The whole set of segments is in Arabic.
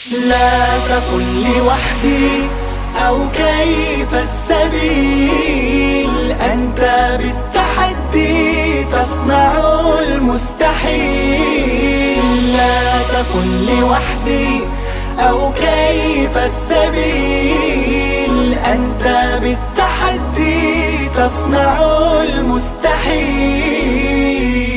لا تقل لوحدي أو كيف السبيل، أنت بالتحدي تصنع المستحيل. لا تقل لوحدي أو كيف السبيل، أنت بالتحدي تصنع المستحيل.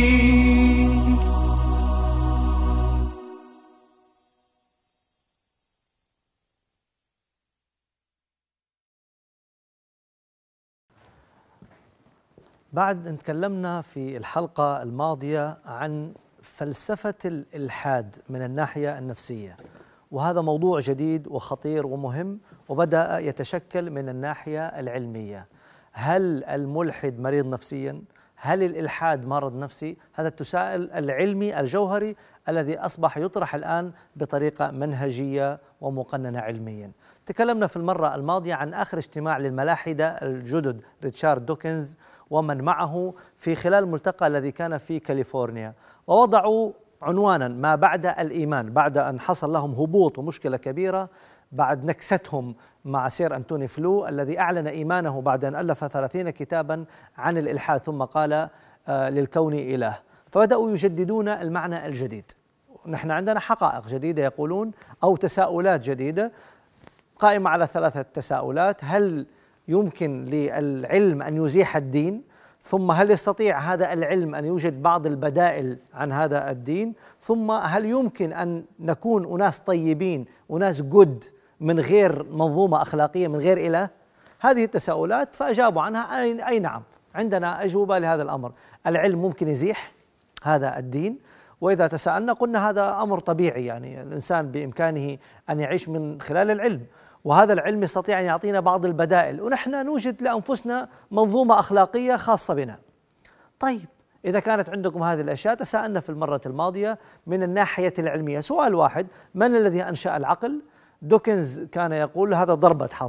بعد أن تكلمنا في الحلقة الماضية عن فلسفة الإلحاد من الناحية النفسية، وهذا موضوع جديد وخطير ومهم وبدأ يتشكل من الناحية العلمية. هل الملحد مريض نفسيا؟ هل الإلحاد مرض نفسي؟ هذا التساؤل العلمي الجوهري الذي أصبح يطرح الآن بطريقة منهجية ومقننة علميا. تكلمنا في المرة الماضية عن آخر اجتماع للملاحدة الجدد ريتشارد دوكنز ومن معه في خلال الملتقى الذي كان في كاليفورنيا، ووضعوا عنوانا ما بعد الإيمان، بعد أن حصل لهم هبوط ومشكلة كبيرة بعد نكستهم مع سير أنتوني فلو الذي أعلن إيمانه بعد أن ألف 30 كتابا عن الإلحاد ثم قال للكون إله، فبدأوا يجددون المعنى الجديد. نحن عندنا حقائق جديدة يقولون أو تساؤلات جديدة قائمة على 3 تساؤلات: هل يمكن للعلم أن يزيح الدين؟ ثم هل يستطيع هذا العلم أن يوجد بعض البدائل عن هذا الدين؟ ثم هل يمكن أن نكون أناس طيبين أناس جود من غير منظومة أخلاقية من غير إله؟ هذه التساؤلات فأجابوا عنها أي نعم، عندنا أجوبة لهذا الأمر. العلم ممكن يزيح هذا الدين، وإذا تساءلنا قلنا هذا أمر طبيعي، يعني الإنسان بإمكانه أن يعيش من خلال العلم، وهذا العلم يستطيع أن يعطينا بعض البدائل، ونحن نوجد لأنفسنا منظومة أخلاقية خاصة بنا. طيب إذا كانت عندكم هذه الأشياء، تساءلنا في المرة الماضية من الناحية العلمية سؤال واحد: من الذي أنشأ العقل؟ دوكنز كان يقول هذا ضربة حظ.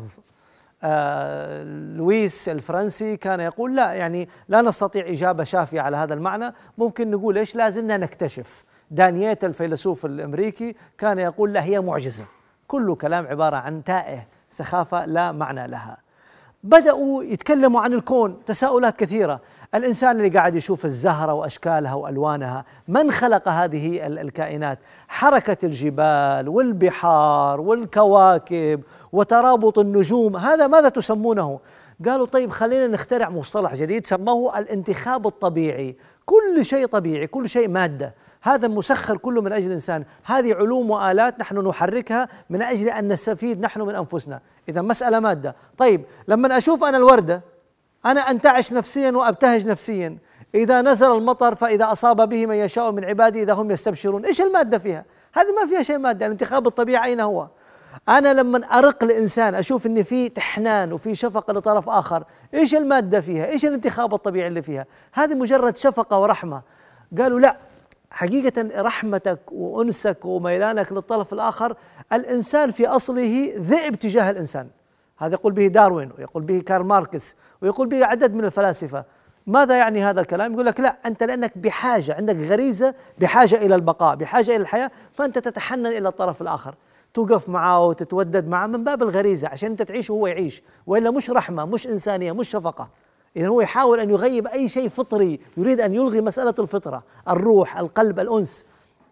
لويس الفرنسي كان يقول لا، يعني لا نستطيع إجابة شافية على هذا المعنى، ممكن نقول إيش؟ لازلنا نكتشف. دانييتا الفيلسوف الأمريكي كان يقول لا، هي معجزة. كل كلام عبارة عن تائه، سخافة لا معنى لها. بدأوا يتكلموا عن الكون، تساؤلات كثيرة. الإنسان اللي قاعد يشوف الزهرة وأشكالها وألوانها، من خلق هذه الكائنات؟ حركة الجبال والبحار والكواكب وترابط النجوم، هذا ماذا تسمونه؟ قالوا طيب خلينا نخترع مصطلح جديد سموه الانتخاب الطبيعي. كل شيء طبيعي، كل شيء مادة، هذا مسخر كله من أجل الإنسان. هذه علوم وآلات نحن نحركها من أجل أن نستفيد نحن من أنفسنا. إذا مسألة مادة. طيب لما أشوف أنا الوردة أنا أنتعش نفسيا وأبتهج نفسيا، إذا نزل المطر فإذا أصاب به من يشاء من عبادي إذا هم يستبشرون. إيش المادة فيها؟ هذه ما فيها شيء مادة. الانتخاب الطبيعي أين هو؟ أنا لما أرق الإنسان أشوف إن في تحنان وفي شفقة لطرف آخر، إيش المادة فيها؟ إيش الانتخاب الطبيعي اللي فيها؟ هذه مجرد شفقة ورحمة. قالوا لا، حقيقة رحمتك وأنسك وميلانك للطرف الآخر، الإنسان في أصله ذئب تجاه الإنسان. هذا يقول به داروين ويقول به كارل ماركس ويقول به عدد من الفلاسفة. ماذا يعني هذا الكلام؟ يقول لك لا، أنت لأنك بحاجة، عندك غريزة بحاجة إلى البقاء، بحاجة إلى الحياة، فأنت تتحنن إلى الطرف الآخر، توقف معه وتتودد معه من باب الغريزة عشان أنت تعيش وهو يعيش، وإلا مش رحمة، مش إنسانية، مش شفقة. إذن هو يحاول أن يغيب أي شيء فطري، يريد أن يلغي مسألة الفطرة، الروح، القلب، الأنس.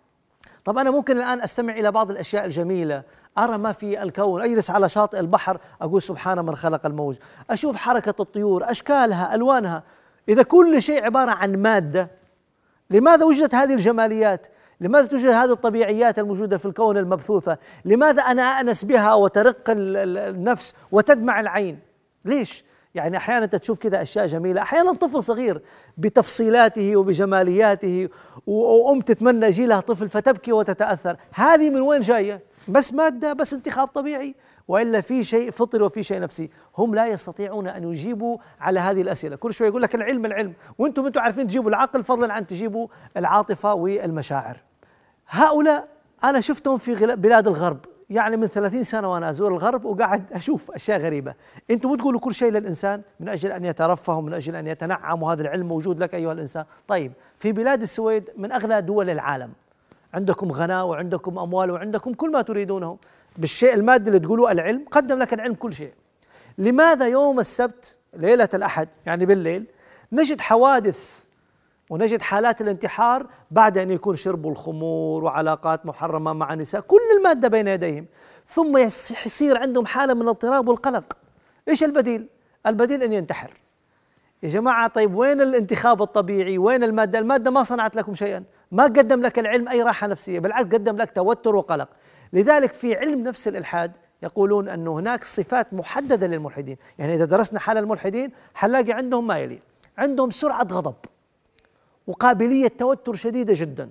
طب أنا ممكن الآن أستمع إلى بعض الأشياء الجميلة، أرى ما في الكون، أجلس على شاطئ البحر أقول سبحان من خلق الموج، أشوف حركة الطيور، أشكالها، ألوانها. إذا كل شيء عبارة عن مادة، لماذا وجدت هذه الجماليات؟ لماذا توجد هذه الطبيعيات الموجودة في الكون المبثوثة؟ لماذا أنا أأنس بها وترق النفس وتدمع العين؟ ليش؟ يعني أحيانا تشوف كذا أشياء جميلة، أحيانا طفل صغير بتفصيلاته وبجمالياته وأم تتمنى يجي لها طفل فتبكي وتتأثر. هذه من وين جاية؟ بس مادة، بس انتخاب طبيعي، وإلا في شيء فطري وفي شيء نفسي؟ هم لا يستطيعون أن يجيبوا على هذه الأسئلة. كل شوي يقول لك العلم، وأنتم عارفين تجيبوا العقل فضلا عن تجيبوا العاطفة والمشاعر. هؤلاء أنا شفتهم في بلاد الغرب، يعني من 30 سنة وأنا أزور الغرب وقاعد أشوف أشياء غريبة. أنتم بتقولوا كل شيء للإنسان من أجل أن يترفه ومن أجل أن يتنعم، وهذا العلم موجود لك أيها الإنسان. طيب في بلاد السويد من أغنى دول العالم، عندكم غناء وعندكم أموال وعندكم كل ما تريدونه بالشيء المادي اللي تقولوا العلم، قدم لك العلم كل شيء. لماذا يوم السبت ليلة الأحد يعني بالليل نجد حوادث ونجد حالات الانتحار بعد أن يكون شربوا الخمور وعلاقات محرمة مع نساء، كل المادة بين يديهم، ثم يصير عندهم حالة من الاضطراب والقلق. إيش البديل؟ البديل أن ينتحر. يا جماعة طيب وين الانتخاب الطبيعي؟ وين المادة؟ المادة ما صنعت لكم شيئا، ما قدم لك العلم أي راحة نفسية، بالعكس قدم لك توتر وقلق. لذلك في علم نفس الإلحاد يقولون أن هناك صفات محددة للملحدين، يعني إذا درسنا حال الملحدين حنلاقي عندهم ما يلي: عندهم سرعة غضب وقابلية توتر شديدة جدا،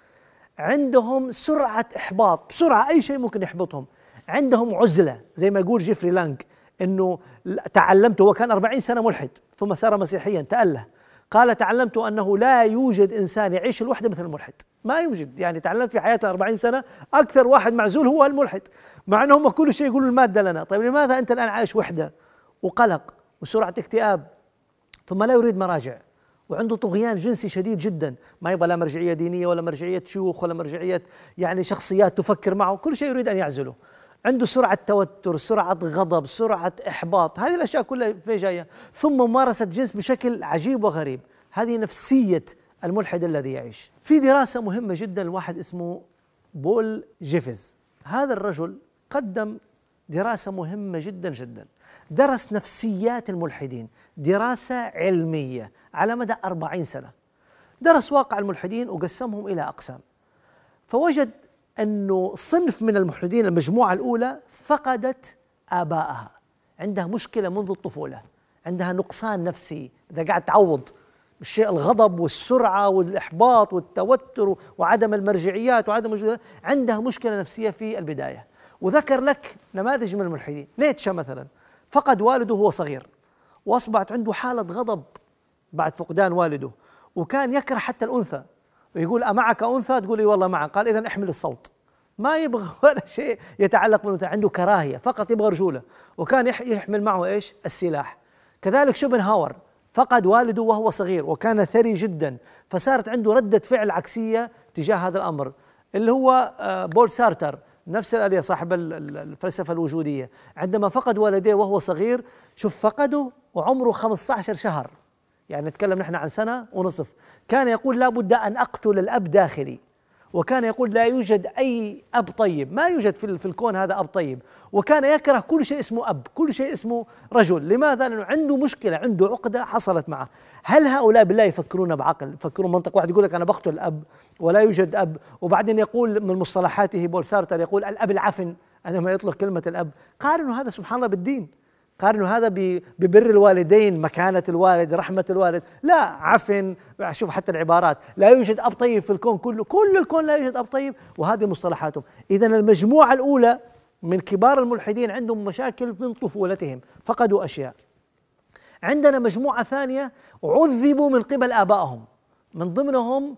عندهم سرعة إحباط، بسرعة أي شيء ممكن يحبطهم، عندهم عزلة زي ما يقول جيفري لانغ أنه تعلمت، هو كان 40 سنة ملحد ثم صار مسيحيا تأله، قال تعلمت أنه لا يوجد إنسان يعيش الوحدة مثل الملحد، ما يوجد، يعني تعلمت في حياتي 40 سنة أكثر واحد معزول هو الملحد، مع أنهم كل شيء يقولوا المادة لنا. طيب لماذا أنت الآن عايش وحدة وقلق وسرعة اكتئاب ثم لا يريد مراجع وعنده طغيان جنسي شديد جدا، ما يبغى لا مرجعية دينية ولا مرجعية شيوخ ولا مرجعية يعني شخصيات تفكر معه، كل شيء يريد أن يعزله، عنده سرعة توتر، سرعة غضب، سرعة إحباط، هذه الأشياء كلها في جاية، ثم ممارسة جنس بشكل عجيب وغريب. هذه نفسية الملحد الذي يعيش. في دراسة مهمة جدا لواحد اسمه بول جيفز، هذا الرجل قدم دراسة مهمة جدا جدا، درس نفسيات الملحدين دراسة علمية على مدى 40 سنة، درس واقع الملحدين وقسمهم إلى أقسام، فوجد أنه صنف من الملحدين المجموعة الأولى فقدت آبائها، عندها مشكلة منذ الطفولة، عندها نقصان نفسي، إذا قاعد تعوض الشيء الغضب والسرعة والإحباط والتوتر وعدم المرجعيات وعدم عندها مشكلة نفسية في البداية. وذكر لك نماذج من الملحدين، نيتشه مثلا فقد والده وهو صغير وأصبحت عنده حالة غضب بعد فقدان والده، وكان يكره حتى الأنثى، ويقول أمعك أنثى؟ تقول لي والله معك، قال إذن احمل الصوت، ما يبغى ولا شيء يتعلق بالأنثى، عنده كراهية فقط يبغى رجولة، وكان يحمل معه إيش؟ السلاح. كذلك شوبنهاور فقد والده وهو صغير وكان ثري جدا، فصارت عنده ردة فعل عكسية تجاه هذا الأمر، اللي هو بول سارتر نفس الآلية صاحب الفلسفة الوجودية، عندما فقد والديه وهو صغير، شوف فقده وعمره 15 شهر، يعني نتكلم نحن عن سنة ونصف، كان يقول لا بد أن أقتل الأب داخلي، وكان يقول لا يوجد أي أب طيب، ما يوجد في الكون هذا أب طيب، وكان يكره كل شيء اسمه أب، كل شيء اسمه رجل. لماذا؟ لأنه عنده مشكلة، عنده عقدة حصلت معه. هل هؤلاء بالله يفكرون بعقل؟ يفكرون منطق واحد يقول لك أنا بقتل الأب ولا يوجد أب، وبعدين يقول من مصطلحاته بول سارتر يقول الأب العفن عندما يطلق كلمة الأب. قارنوا هذا سبحان الله بالدين، قارنوا هذا ببر الوالدين، مكانة الوالد، رحمة الوالد، لا عفن، شوف حتى العبارات، لا يوجد أب طيب في الكون كله، كل الكون لا يوجد أب طيب، وهذه مصطلحاتهم. إذن المجموعة الأولى من كبار الملحدين عندهم مشاكل من طفولتهم، فقدوا أشياء. عندنا مجموعة ثانية عذبوا من قبل آبائهم، من ضمنهم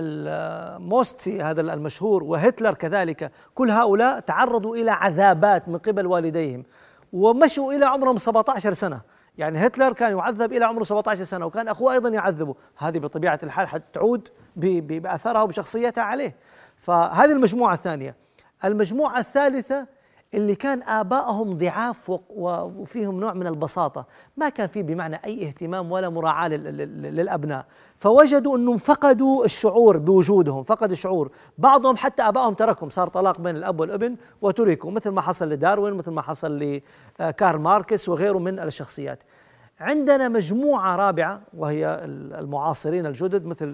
الموستي هذا المشهور وهتلر كذلك، كل هؤلاء تعرضوا إلى عذابات من قبل والديهم ومشوا إلى عمرهم 17 سنة، يعني هتلر كان يعذب إلى عمره 17 سنة وكان أخوه أيضا يعذبه، هذه بطبيعة الحال حتعود بأثرها وبشخصيتها عليه. فهذه المجموعة الثانية. المجموعة الثالثة اللي كان آبائهم ضعاف وفيهم نوع من البساطة، ما كان فيه بمعنى أي اهتمام ولا مراعاة للأبناء، فوجدوا أنهم فقدوا الشعور بوجودهم، فقدوا الشعور، بعضهم حتى آبائهم تركهم، صار طلاق بين الأب والابن وتركوا، مثل ما حصل لداروين، مثل ما حصل لكارل ماركس وغيره من الشخصيات. عندنا مجموعة رابعة وهي المعاصرين الجدد مثل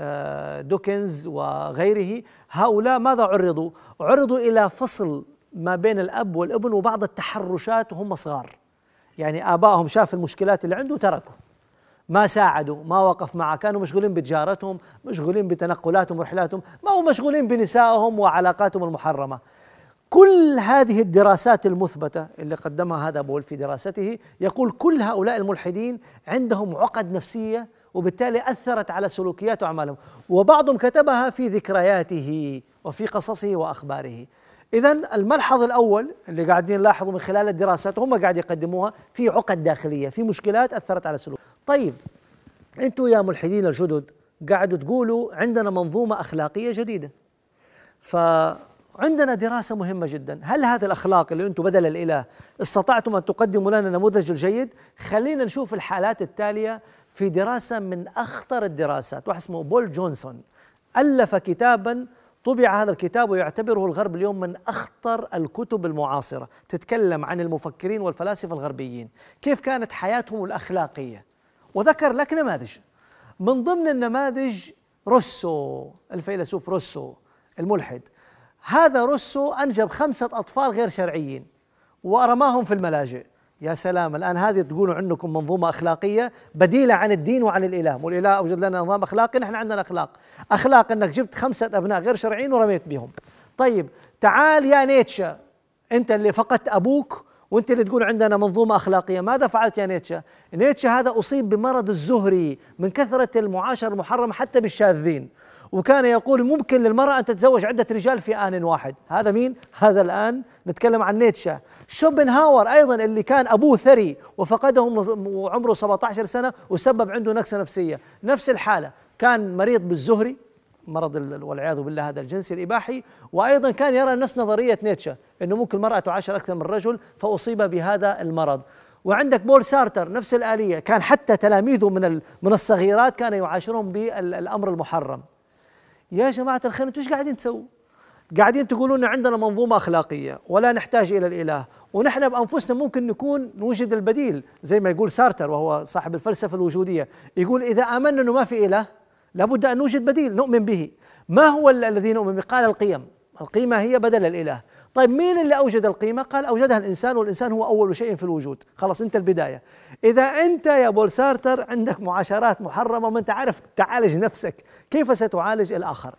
دوكنز وغيره، هؤلاء ماذا عرضوا؟ عرضوا إلى فصل ما بين الأب والابن وبعض التحرشات وهم صغار، يعني آبائهم شاف المشكلات اللي عنده تركوا، ما ساعدوا، ما وقف معه، كانوا مشغولين بتجارتهم، مشغولين بتنقلاتهم ورحلاتهم، ما هم مشغولين بنسائهم وعلاقاتهم المحرمة. كل هذه الدراسات المثبتة اللي قدمها هذا بول في دراسته يقول كل هؤلاء الملحدين عندهم عقد نفسية، وبالتالي أثرت على سلوكيات وأعمالهم، وبعضهم كتبها في ذكرياته وفي قصصه وأخباره. إذن الملحظ الأول اللي قاعدين نلاحظه من خلال الدراسات هم قاعد يقدموها في عقد داخلية، في مشكلات أثرت على السلوك. طيب أنتوا يا ملحدين الجدد قاعدوا تقولوا عندنا منظومة أخلاقية جديدة، فعندنا دراسة مهمة جدا، هل هذه الأخلاق اللي أنتم بدل الإله استطعتم أن تقدموا لنا نموذج الجيد؟ خلينا نشوف الحالات التالية في دراسة من أخطر الدراسات. واحد اسمه بول جونسون ألف كتابا، طبع هذا الكتاب ويعتبره الغرب اليوم من أخطر الكتب المعاصرة، تتكلم عن المفكرين والفلاسفة الغربيين كيف كانت حياتهم الأخلاقية، وذكر لك نماذج. من ضمن النماذج روسو، الفيلسوف روسو الملحد. هذا روسو أنجب 5 أطفال غير شرعيين ورماهم في الملاجئ. يا سلام، الآن هذه تقولوا عندكم منظومة أخلاقية بديلة عن الدين وعن الإله، والإله أوجد لنا نظام أخلاقي، نحن عندنا أخلاق أنك جبت 5 أبناء غير شرعيين ورميت بهم. طيب تعال يا نيتشه، أنت اللي فقدت أبوك وأنت اللي تقول عندنا منظومة أخلاقية، ماذا فعلت يا نيتشه؟ نيتشه هذا أصيب بمرض الزهري من كثرة المعاشرة المحرمة حتى بالشاذين، وكان يقول ممكن للمرأة أن تتزوج عدة رجال في آن واحد. هذا مين؟ هذا الآن نتكلم عن نيتشه. شوبنهاور أيضا اللي كان أبوه ثري وفقده وعمره 17 سنة وسبب عنده نكسة نفسية، نفس الحالة، كان مريض بالزهري، مرض والعياذ بالله هذا الجنسي الإباحي، وأيضا كان يرى نفس نظرية نيتشه أنه ممكن المرأة تعاشر أكثر من رجل، فأصيب بهذا المرض. وعندك بول سارتر نفس الآلية، كان حتى تلاميذه من الصغيرات كان يعاشرهم بالأمر المحرم. يا جماعة الخير، انتوا ايش قاعدين تسووا؟ قاعدين تقولون عندنا منظومة أخلاقية ولا نحتاج إلى الإله، ونحن بأنفسنا ممكن نوجد البديل، زي ما يقول سارتر وهو صاحب الفلسفة الوجودية، يقول إذا آمنا أنه ما في إله لابد أن نوجد بديل نؤمن به. ما هو الذي نؤمن به؟ قال القيم، القيمة هي بدل الإله. طيب مين اللي أوجد القيمة؟ قال أوجدها الإنسان، والإنسان هو أول شيء في الوجود. خلاص أنت البداية. إذا أنت يا بول سارتر عندك معاشرات محرمة وما أنت عارف تعالج نفسك، كيف ستعالج الآخر؟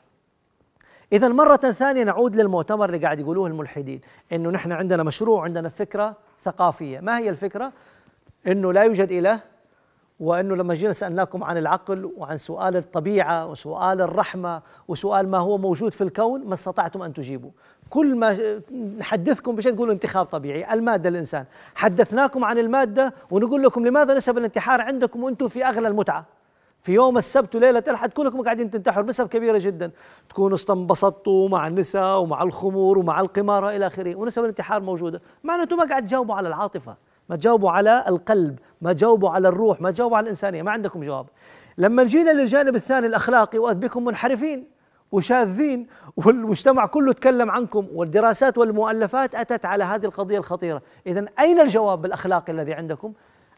إذا مرة ثانية نعود للمؤتمر اللي قاعد يقولوه الملحدين، إنه نحن عندنا مشروع، عندنا فكرة ثقافية. ما هي الفكرة؟ إنه لا يوجد إله، وأنه لما جينا سألناكم عن العقل وعن سؤال الطبيعة وسؤال الرحمة وسؤال ما هو موجود في الكون ما استطعتم أن تجيبوا. كل ما نحدثكم بشيء تقولوا انتخاب طبيعي، المادة الإنسان. حدثناكم عن المادة ونقول لكم لماذا نسب الانتحار عندكم وأنتم في أغلى المتعة؟ في يوم السبت وليلة الأحد كلكم قاعدين تنتحروا بنسب كبيرة جدا، تكونوا استنبسطوا مع النساء ومع الخمور ومع القمار إلى آخره، ونسب الانتحار موجودة. معناته ما قاعد تجاوبوا على العاطفة، ما تجاوبوا على القلب، ما تجاوبوا على الروح، ما تجاوبوا على الإنسانية، ما عندكم جواب. لما جينا للجانب الثاني الأخلاقي وإذ بكم منحرفين وشاذين، والمجتمع كله تكلم عنكم، والدراسات والمؤلفات أتت على هذه القضية الخطيرة. إذن أين الجواب الأخلاقي الذي عندكم؟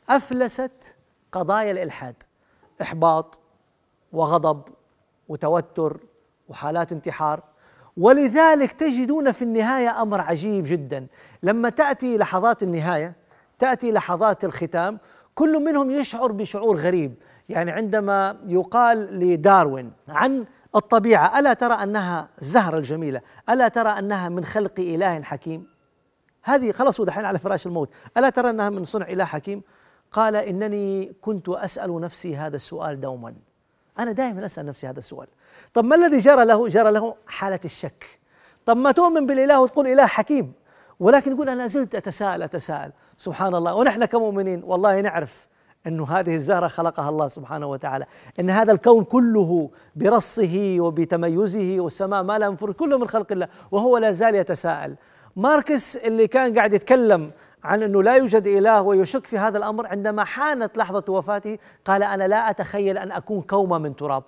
أفلست قضايا الإلحاد، إحباط وغضب وتوتر وحالات انتحار. ولذلك تجدون في النهاية أمر عجيب جدا، لما تأتي لحظات النهاية، تأتي لحظات الختام، كل منهم يشعر بشعور غريب. يعني عندما يقال لداروين عن الطبيعة ألا ترى أنها الزهرة الجميلة، ألا ترى أنها من خلق إله حكيم؟ هذه خلص ودحين على فراش الموت، ألا ترى أنها من صنع إله حكيم؟ قال إنني كنت أسأل نفسي هذا السؤال دوما، أنا دائما أسأل نفسي هذا السؤال. طب ما الذي جرى له؟ جرى له حالة الشك. طب ما تؤمن بالإله وتقول إله حكيم، ولكن يقول أنا زلت أتساءل. سبحان الله. ونحن كمؤمنين والله نعرف أنه هذه الزهرة خلقها الله سبحانه وتعالى، أن هذا الكون كله برصه وبتميزه والسماء ما لا ينفر كله من خلق الله، وهو لا زال يتساءل. ماركس اللي كان قاعد يتكلم عن أنه لا يوجد إله ويشك في هذا الأمر، عندما حانت لحظة وفاته قال أنا لا أتخيل أن أكون كومة من تراب،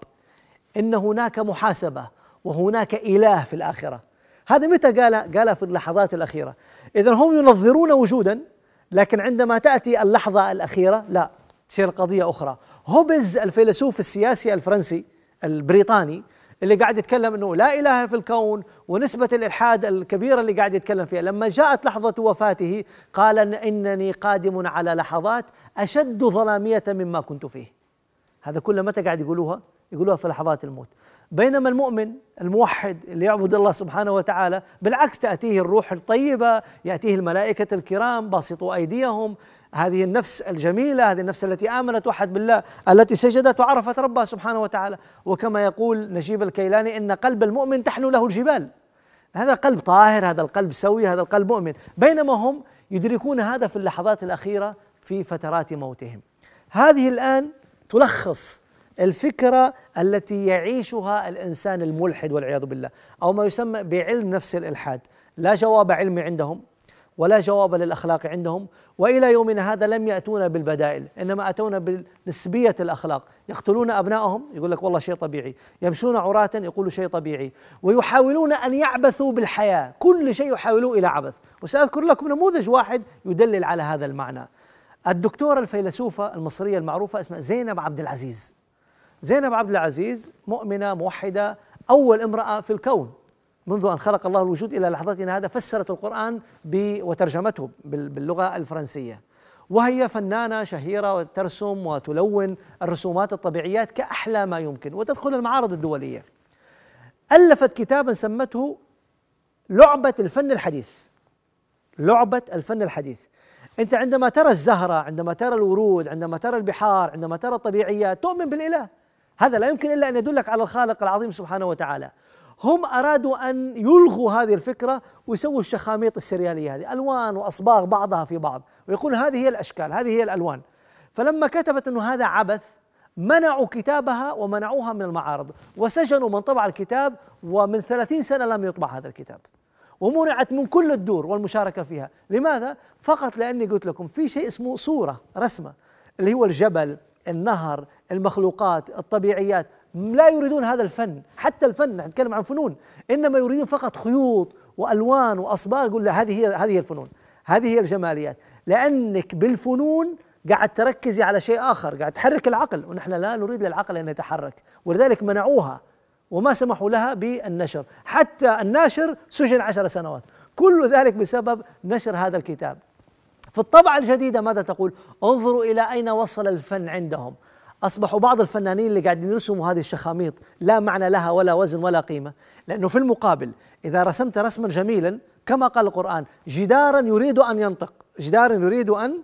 إن هناك محاسبة وهناك إله في الآخرة. هذا متى قالها في اللحظات الأخيرة. إذن هم ينظرون وجودا، لكن عندما تأتي اللحظة الأخيرة لا، تصير القضية أخرى. هوبز الفيلسوف السياسي الفرنسي البريطاني اللي قاعد يتكلم أنه لا إله في الكون ونسبة الإلحاد الكبيرة اللي قاعد يتكلم فيها، لما جاءت لحظة وفاته قال إنني قادم على لحظات أشد ظلامية مما كنت فيه. هذا كله متى قاعد يقولوها في لحظات الموت. بينما المؤمن الموحد اللي يعبد الله سبحانه وتعالى بالعكس تأتيه الروح الطيبة، يأتيه الملائكة الكرام باسطوا أيديهم، هذه النفس الجميلة، هذه النفس التي آمنت وحد بالله، التي سجدت وعرفت ربها سبحانه وتعالى. وكما يقول نجيب الكيلاني إن قلب المؤمن تحنو له الجبال. هذا قلب طاهر، هذا القلب سوي، هذا القلب مؤمن. بينما هم يدركون هذا في اللحظات الأخيرة في فترات موتهم. هذه الآن تلخص الفكرة التي يعيشها الإنسان الملحد والعياذ بالله، أو ما يسمى بعلم نفس الإلحاد. لا جواب علمي عندهم، ولا جواب للأخلاق عندهم، وإلى يومنا هذا لم يأتونا بالبدائل، إنما أتونا بنسبية الأخلاق. يقتلون أبنائهم يقول لك والله شيء طبيعي، يمشون عراة يقولوا شيء طبيعي، ويحاولون أن يعبثوا بالحياة، كل شيء يحاولون إلى عبث. وسأذكر لكم نموذج واحد يدلل على هذا المعنى. الدكتورة الفيلسوفة المصرية المعروفة اسمها زينب عبد العزيز. زينب عبد العزيز مؤمنة موحدة، أول امرأة في الكون منذ أن خلق الله الوجود إلى لحظتنا هذا فسرت القرآن وترجمته باللغة الفرنسية، وهي فنانة شهيرة وترسم وتلون الرسومات الطبيعيات كأحلى ما يمكن وتدخل المعارض الدولية. ألفت كتابا سمته لعبة الفن الحديث. لعبة الفن الحديث. أنت عندما ترى الزهرة، عندما ترى الورود، عندما ترى البحار، عندما ترى الطبيعيات تؤمن بالإله. هذا لا يمكن إلا أن يدلك على الخالق العظيم سبحانه وتعالى. هم أرادوا أن يلغوا هذه الفكرة ويسووا الشخاميط السريالية هذه، ألوان وأصباغ بعضها في بعض، ويقول هذه هي الأشكال، هذه هي الألوان. فلما كتبت أنه هذا عبث منعوا كتابها ومنعوها من المعارض، وسجنوا من طبع الكتاب، ومن 30 سنة لم يطبع هذا الكتاب، ومنعت من كل الدور والمشاركة فيها. لماذا؟ فقط لأني قلت لكم في شيء اسمه صورة رسمة، اللي هو الجبل، النهر، المخلوقات، الطبيعيات. لا يريدون هذا الفن، حتى الفن نتكلم عن فنون، إنما يريدون فقط خيوط وألوان وأصباغ. يقول لا، هذه هي الفنون، هذه هي الجماليات، لأنك بالفنون قاعد تركزي على شيء آخر، قاعد تحرك العقل، ونحن لا نريد للعقل أن يتحرك، ولذلك منعوها وما سمحوا لها بالنشر. حتى الناشر سجن 10 سنوات، كل ذلك بسبب نشر هذا الكتاب. في الطبعة الجديدة ماذا تقول؟ انظروا إلى أين وصل الفن عندهم. أصبحوا بعض الفنانين اللي قاعدين يرسموا هذه الشخاميط لا معنى لها ولا وزن ولا قيمة، لأنه في المقابل إذا رسمت رسما جميلا كما قال القرآن جدارا يريد أن ينطق، جدارا يريد أن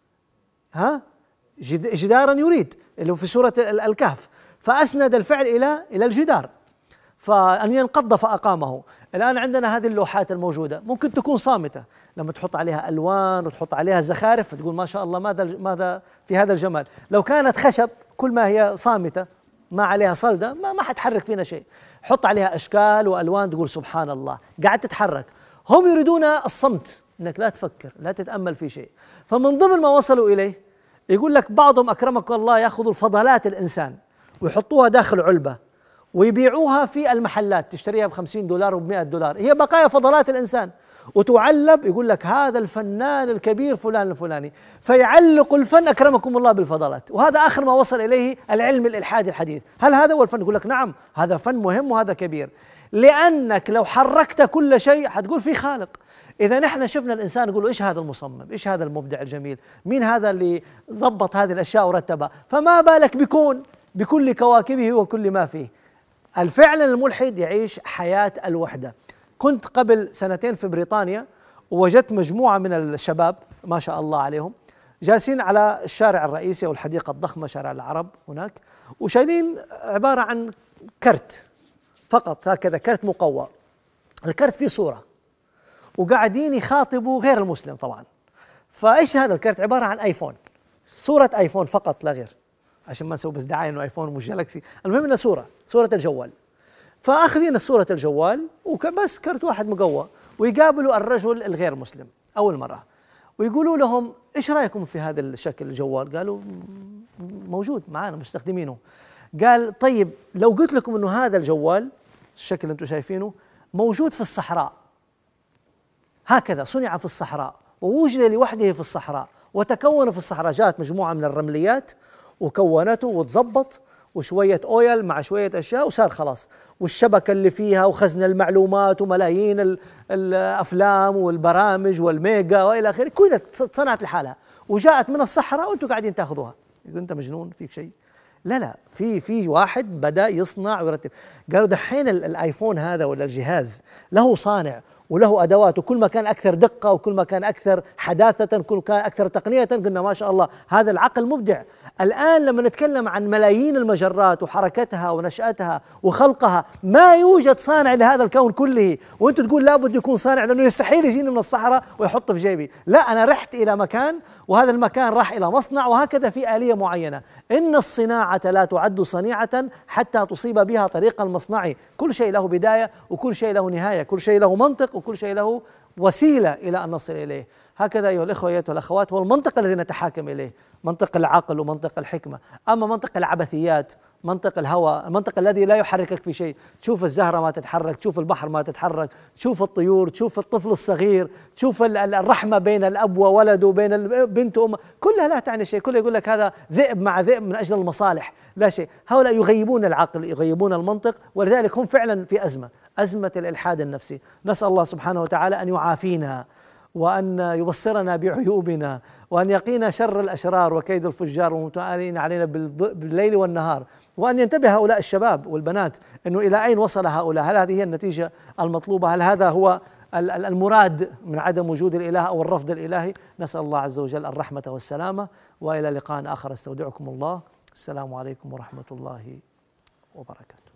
جدارا يريد، اللي هو في سورة الكهف، فأسند الفعل إلى الجدار، فأن ينقض فأقامه. الآن عندنا هذه اللوحات الموجودة ممكن تكون صامتة، لما تحط عليها ألوان وتحط عليها زخارف تقول ما شاء الله ماذا في هذا الجمال. لو كانت خشب كل ما هي صامتة ما عليها صلدة ما حتحرك فينا شيء. حط عليها أشكال وألوان تقول سبحان الله قاعد تتحرك. هم يريدون الصمت، أنك لا تفكر لا تتأمل في شيء. فمن ضمن ما وصلوا إليه يقول لك بعضهم أكرمك الله يأخذوا فضلات الإنسان ويحطوها داخل علبة ويبيعوها في المحلات، تشتريها $50 و$100، هي بقايا فضلات الإنسان، وتعلب. يقول لك هذا الفنان الكبير فلان الفلاني، فيعلق الفن أكرمكم الله بالفضلات. وهذا آخر ما وصل إليه العلم الإلحادي الحديث. هل هذا هو الفن؟ يقول لك نعم هذا فن مهم وهذا كبير، لأنك لو حركت كل شيء حتقول في خالق. إذا نحن شفنا الإنسان نقول إيش هذا المصمم، إيش هذا المبدع الجميل، مين هذا اللي ضبط هذه الأشياء ورتبها، فما بالك بكون بكل كواكبه وكل ما فيه. الفعل الملحد يعيش حياة الوحدة. كنت قبل 2 في بريطانيا ووجدت مجموعة من الشباب ما شاء الله عليهم جالسين على الشارع الرئيسي أو الحديقة الضخمة شارع العرب هناك، وشايلين عبارة عن كرت فقط هكذا، كرت مقوى، الكرت فيه صورة، وقاعدين يخاطبوا غير المسلم طبعا. فإيش هذا الكرت؟ عبارة عن آيفون، صورة آيفون فقط لا غير، عشان ما نسوي بس دعاية انه ايفون مش جالكسي، المهم انه صورة الجوال. فاخذين صورة الجوال وبس كرت واحد مقوى، ويقابلوا الرجل الغير مسلم او المرأة ويقولوا لهم ايش رايكم في هذا الشكل الجوال؟ قالوا موجود معانا مستخدمينه. قال طيب لو قلت لكم انه هذا الجوال الشكل اللي انتم شايفينه موجود في الصحراء، هكذا صنع في الصحراء ووجد لوحده في الصحراء وتكون في الصحراء، جاءت مجموعة من الرمليات وكونته وتظبط وشوية أويل مع شوية أشياء وصار خلاص، والشبكة اللي فيها وخزن المعلومات وملايين الأفلام والبرامج والميجا وإلى آخره كلها صنعت لحالها وجاءت من الصحراء وأنتم قاعدين تأخذوها. يقول أنت مجنون فيك شيء؟ لا في واحد بدأ يصنع ويرتب. قالوا دحين الآيفون هذا ولا الجهاز له صانع وله أدوات، وكل ما كان أكثر دقة وكل ما كان أكثر حداثة كل ما كان أكثر تقنية قلنا ما شاء الله هذا العقل مبدع. الآن لما نتكلم عن ملايين المجرات وحركتها ونشأتها وخلقها ما يوجد صانع لهذا الكون كله، وأنت تقول لابد يكون صانع لأنه يستحيل يجيني من الصحراء ويحطه في جيبي. لا، أنا رحت إلى مكان وهذا المكان راح إلى مصنع، وهكذا في آلية معينة. إن الصناعة لا تعد صنيعة حتى تصيب بها طريق المصنعي. كل شيء له بداية وكل شيء له نهاية، كل شيء له منطق وكل شيء له وسيلة إلى أن نصل إليه. هكذا أيها الإخوة أيها الأخوات هو المنطق الذي نتحاكم إليه، منطق العقل ومنطق الحكمة. أما منطق العبثيات، منطق الهوى، المنطق الذي لا يحركك في شيء، تشوف الزهرة ما تتحرك، تشوف البحر ما تتحرك، تشوف الطيور، تشوف الطفل الصغير، تشوف الرحمة بين الأب وولده وبين البنت وأمه، كلها لا تعني شيء، كلها يقول لك هذا ذئب مع ذئب من أجل المصالح، لا شيء. هؤلاء يغيبون العقل، يغيبون المنطق، ولذلك هم فعلا في أزمة الإلحاد النفسي. نسأل الله سبحانه وتعالى أن يعافينا وأن يبصرنا بعيوبنا وأن يقينا شر الأشرار وكيد الفجار والمتآلين علينا بالليل والنهار، وأن ينتبه هؤلاء الشباب والبنات أنه إلى أين وصل هؤلاء، هل هذه هي النتيجة المطلوبة، هل هذا هو المراد من عدم وجود الإله أو الرفض الإلهي. نسأل الله عز وجل الرحمة والسلامة، وإلى لقاء آخر استودعكم الله. السلام عليكم ورحمة الله وبركاته.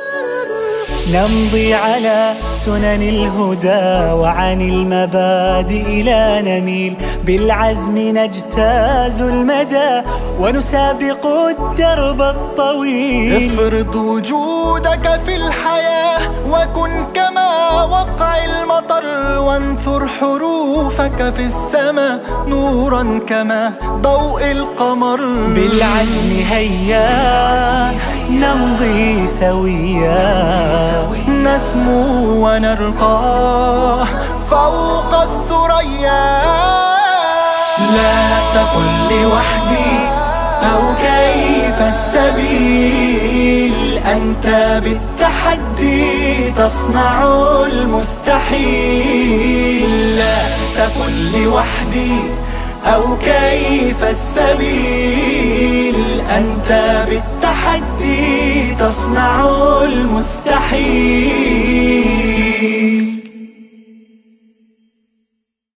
نمضي على سنن الهدى وعن المبادئ لا نميل، بالعزم نجتاز المدى ونسابق الدرب الطويل. افرض وجودك في الحياة وكن كما وقع المطر، وانثر حروفك في السماء نورا كما ضوء القمر. بالعزم هيا نمضي سويا، نسمو ونرقى فوق الثريا. لا تقل لوحدي أو كيف السبيل، أنت بالتحدي تصنع المستحيل. لا تقل لوحدي أو كيف السبيل، أنت بالتحدي تصنع المستحيل.